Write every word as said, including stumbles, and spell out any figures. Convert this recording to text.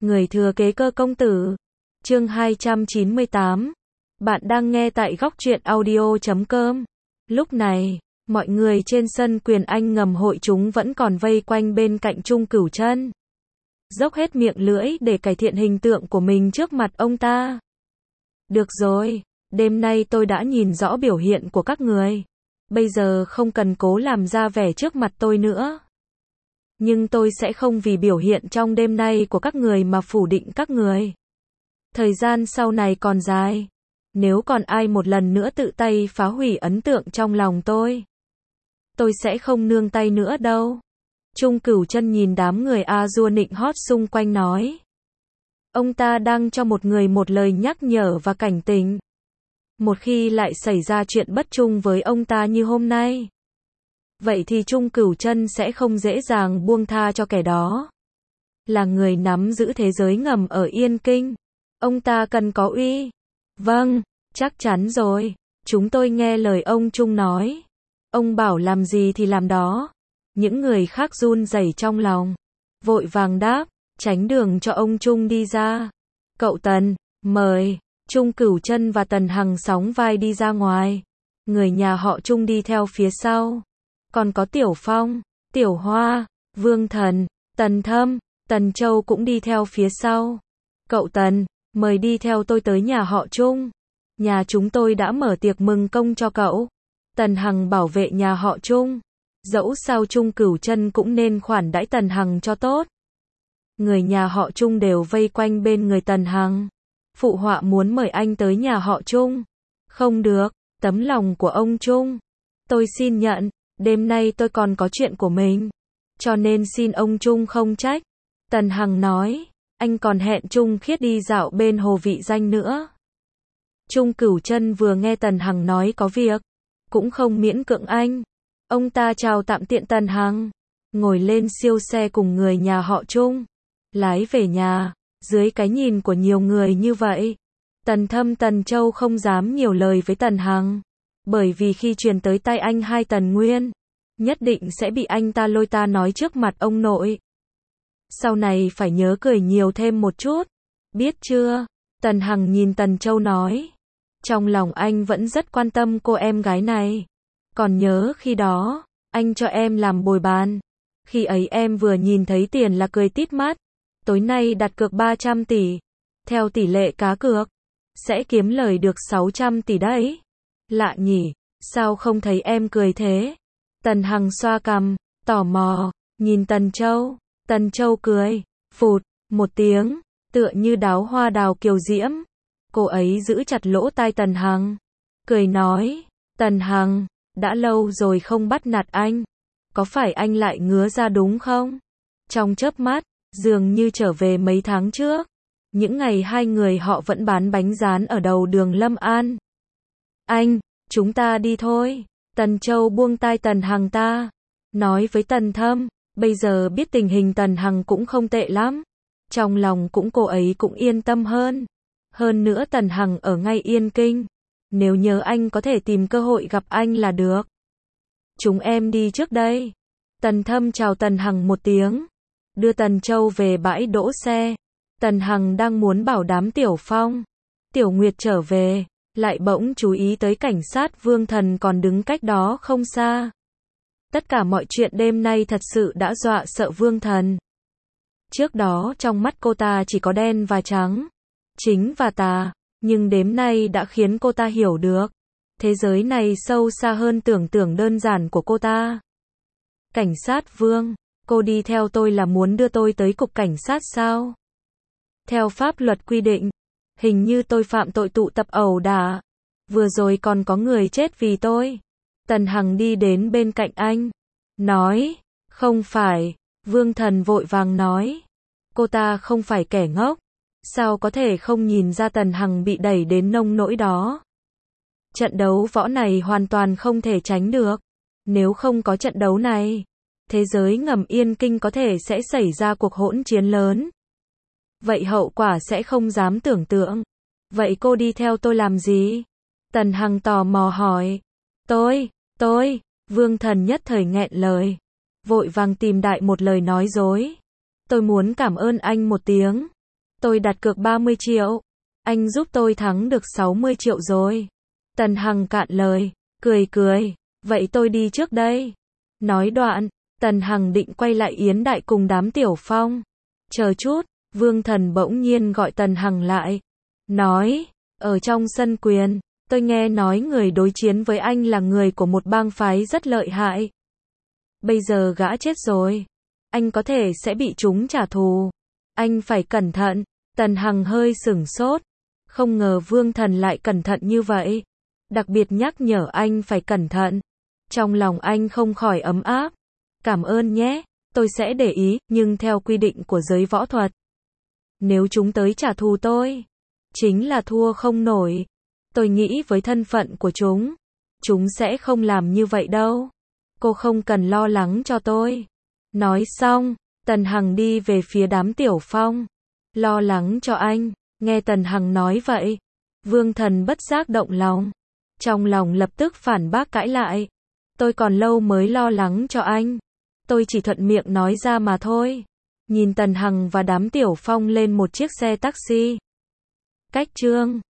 Người thừa kế Cơ công tử. Chương hai trăm chín mươi tám. Bạn đang nghe tại góc truyện audio chấm com. Lúc này, mọi người trên sân quyền Anh ngầm hội chúng vẫn còn vây quanh bên cạnh Trung Cửu Chân, dốc hết miệng lưỡi để cải thiện hình tượng của mình trước mặt ông ta. Được rồi, đêm nay tôi đã nhìn rõ biểu hiện của các người. Bây giờ không cần cố làm ra vẻ trước mặt tôi nữa. Nhưng tôi sẽ không vì biểu hiện trong đêm nay của các người mà phủ định các người. Thời gian sau này còn dài. Nếu còn ai một lần nữa tự tay phá hủy ấn tượng trong lòng tôi, tôi sẽ không nương tay nữa đâu. Trung Cửu Chân nhìn đám người a dua nịnh hót xung quanh nói. Ông ta đang cho một người một lời nhắc nhở và cảnh tỉnh. Một khi lại xảy ra chuyện bất trung với ông ta như hôm nay, vậy thì Trung Cửu Chân sẽ không dễ dàng buông tha cho kẻ đó. Là người nắm giữ thế giới ngầm ở Yên Kinh, ông ta cần có uy. Vâng, chắc chắn rồi, chúng tôi nghe lời ông Trung nói. Ông bảo làm gì thì làm đó. Những người khác run rẩy trong lòng, vội vàng đáp, tránh đường cho ông Trung đi ra. Cậu Tần, mời. Trung Cửu Chân và Tần Hằng sóng vai đi ra ngoài. Người nhà họ Trung đi theo phía sau. Còn có Tiểu Phong, Tiểu Hoa, Vương Thần, Tần Thâm, Tần Châu cũng đi theo phía sau. Cậu Tần, mời đi theo tôi tới nhà họ Trung. Nhà chúng tôi đã mở tiệc mừng công cho cậu. Tần Hằng bảo vệ nhà họ Trung. Dẫu sao Trung Cửu Chân cũng nên khoản đãi Tần Hằng cho tốt. Người nhà họ Trung đều vây quanh bên người Tần Hằng. Phụ họa muốn mời anh tới nhà họ Trung. Không được, tấm lòng của ông Trung. Tôi xin nhận, đêm nay tôi còn có chuyện của mình. Cho nên xin ông Trung không trách. Tần Hằng nói, anh còn hẹn Trung Khiết đi dạo bên Hồ Vị Danh nữa. Trung Cửu Chân vừa nghe Tần Hằng nói có việc, cũng không miễn cưỡng anh. Ông ta chào tạm tiện Tần Hằng, ngồi lên siêu xe cùng người nhà họ Trung, lái về nhà. Dưới cái nhìn của nhiều người như vậy, Tần Thâm Tần Châu không dám nhiều lời với Tần Hằng, bởi vì khi truyền tới tay anh hai Tần Nguyên, nhất định sẽ bị anh ta lôi ta nói trước mặt ông nội. Sau này phải nhớ cười nhiều thêm một chút, biết chưa? Tần Hằng nhìn Tần Châu nói. Trong lòng anh vẫn rất quan tâm cô em gái này. Còn nhớ khi đó, anh cho em làm bồi bàn. Khi ấy em vừa nhìn thấy tiền là cười tít mắt. Tối nay đặt cược ba trăm tỷ. Theo tỷ lệ cá cược, sẽ kiếm lời được sáu trăm tỷ đấy. Lạ nhỉ, sao không thấy em cười thế? Tần Hằng xoa cằm, tò mò, nhìn Tần Châu. Tần Châu cười, phụt, một tiếng, tựa như đóa hoa đào kiều diễm. Cô ấy giữ chặt lỗ tai Tần Hằng, cười nói, Tần Hằng, đã lâu rồi không bắt nạt anh. Có phải anh lại ngứa ra đúng không? Trong chớp mắt, dường như trở về mấy tháng trước. Những ngày hai người họ vẫn bán bánh rán ở đầu đường Lâm An. Anh, chúng ta đi thôi. Tần Châu buông tai Tần Hằng ta, nói với Tần Thâm, bây giờ biết tình hình Tần Hằng cũng không tệ lắm. Trong lòng cũng cô ấy cũng yên tâm hơn. Hơn nữa Tần Hằng ở ngay Yên Kinh. Nếu nhớ anh có thể tìm cơ hội gặp anh là được. Chúng em đi trước đây. Tần Thâm chào Tần Hằng một tiếng, đưa Tần Châu về bãi đỗ xe. Tần Hằng đang muốn bảo đám Tiểu Phong, Tiểu Nguyệt trở về, lại bỗng chú ý tới cảnh sát Vương Thần còn đứng cách đó không xa. Tất cả mọi chuyện đêm nay thật sự đã dọa sợ Vương Thần. Trước đó trong mắt cô ta chỉ có đen và trắng, chính và tà, nhưng đêm nay đã khiến cô ta hiểu được. Thế giới này sâu xa hơn tưởng tượng đơn giản của cô ta. Cảnh sát Vương, cô đi theo tôi là muốn đưa tôi tới cục cảnh sát sao? Theo pháp luật quy định, hình như tôi phạm tội tụ tập ẩu đả. Vừa rồi còn có người chết vì tôi. Tần Hằng đi đến bên cạnh anh, nói, không phải. Vương Thần vội vàng nói, cô ta không phải kẻ ngốc. Sao có thể không nhìn ra Tần Hằng bị đẩy đến nông nỗi đó? Trận đấu võ này hoàn toàn không thể tránh được. Nếu không có trận đấu này, thế giới ngầm Yên Kinh có thể sẽ xảy ra cuộc hỗn chiến lớn. Vậy hậu quả sẽ không dám tưởng tượng. Vậy cô đi theo tôi làm gì? Tần Hằng tò mò hỏi. Tôi, tôi, Vương Thần nhất thời nghẹn lời, vội vàng tìm đại một lời nói dối. Tôi muốn cảm ơn anh một tiếng. Tôi đặt cược ba mươi triệu. Anh giúp tôi thắng được sáu mươi triệu rồi. Tần Hằng cạn lời, cười cười. Vậy tôi đi trước đây. Nói đoạn, Tần Hằng định quay lại yến đại cùng đám Tiểu Phong. Chờ chút, Vương Thần bỗng nhiên gọi Tần Hằng lại. Nói, ở trong sân quyền, tôi nghe nói người đối chiến với anh là người của một bang phái rất lợi hại. Bây giờ gã chết rồi. Anh có thể sẽ bị chúng trả thù. Anh phải cẩn thận. Tần Hằng hơi sửng sốt. Không ngờ Vương Thần lại cẩn thận như vậy. Đặc biệt nhắc nhở anh phải cẩn thận. Trong lòng anh không khỏi ấm áp. Cảm ơn nhé, tôi sẽ để ý, nhưng theo quy định của giới võ thuật. Nếu chúng tới trả thù tôi, chính là thua không nổi. Tôi nghĩ với thân phận của chúng, chúng sẽ không làm như vậy đâu. Cô không cần lo lắng cho tôi. Nói xong, Tần Hằng đi về phía đám Tiểu Phong. Lo lắng cho anh, nghe Tần Hằng nói vậy. Vương Thần bất giác động lòng. Trong lòng lập tức phản bác cãi lại. Tôi còn lâu mới lo lắng cho anh. Tôi chỉ thuận miệng nói ra mà thôi. Nhìn Tần Hằng và đám Tiểu Phong lên một chiếc xe taxi. Cách chương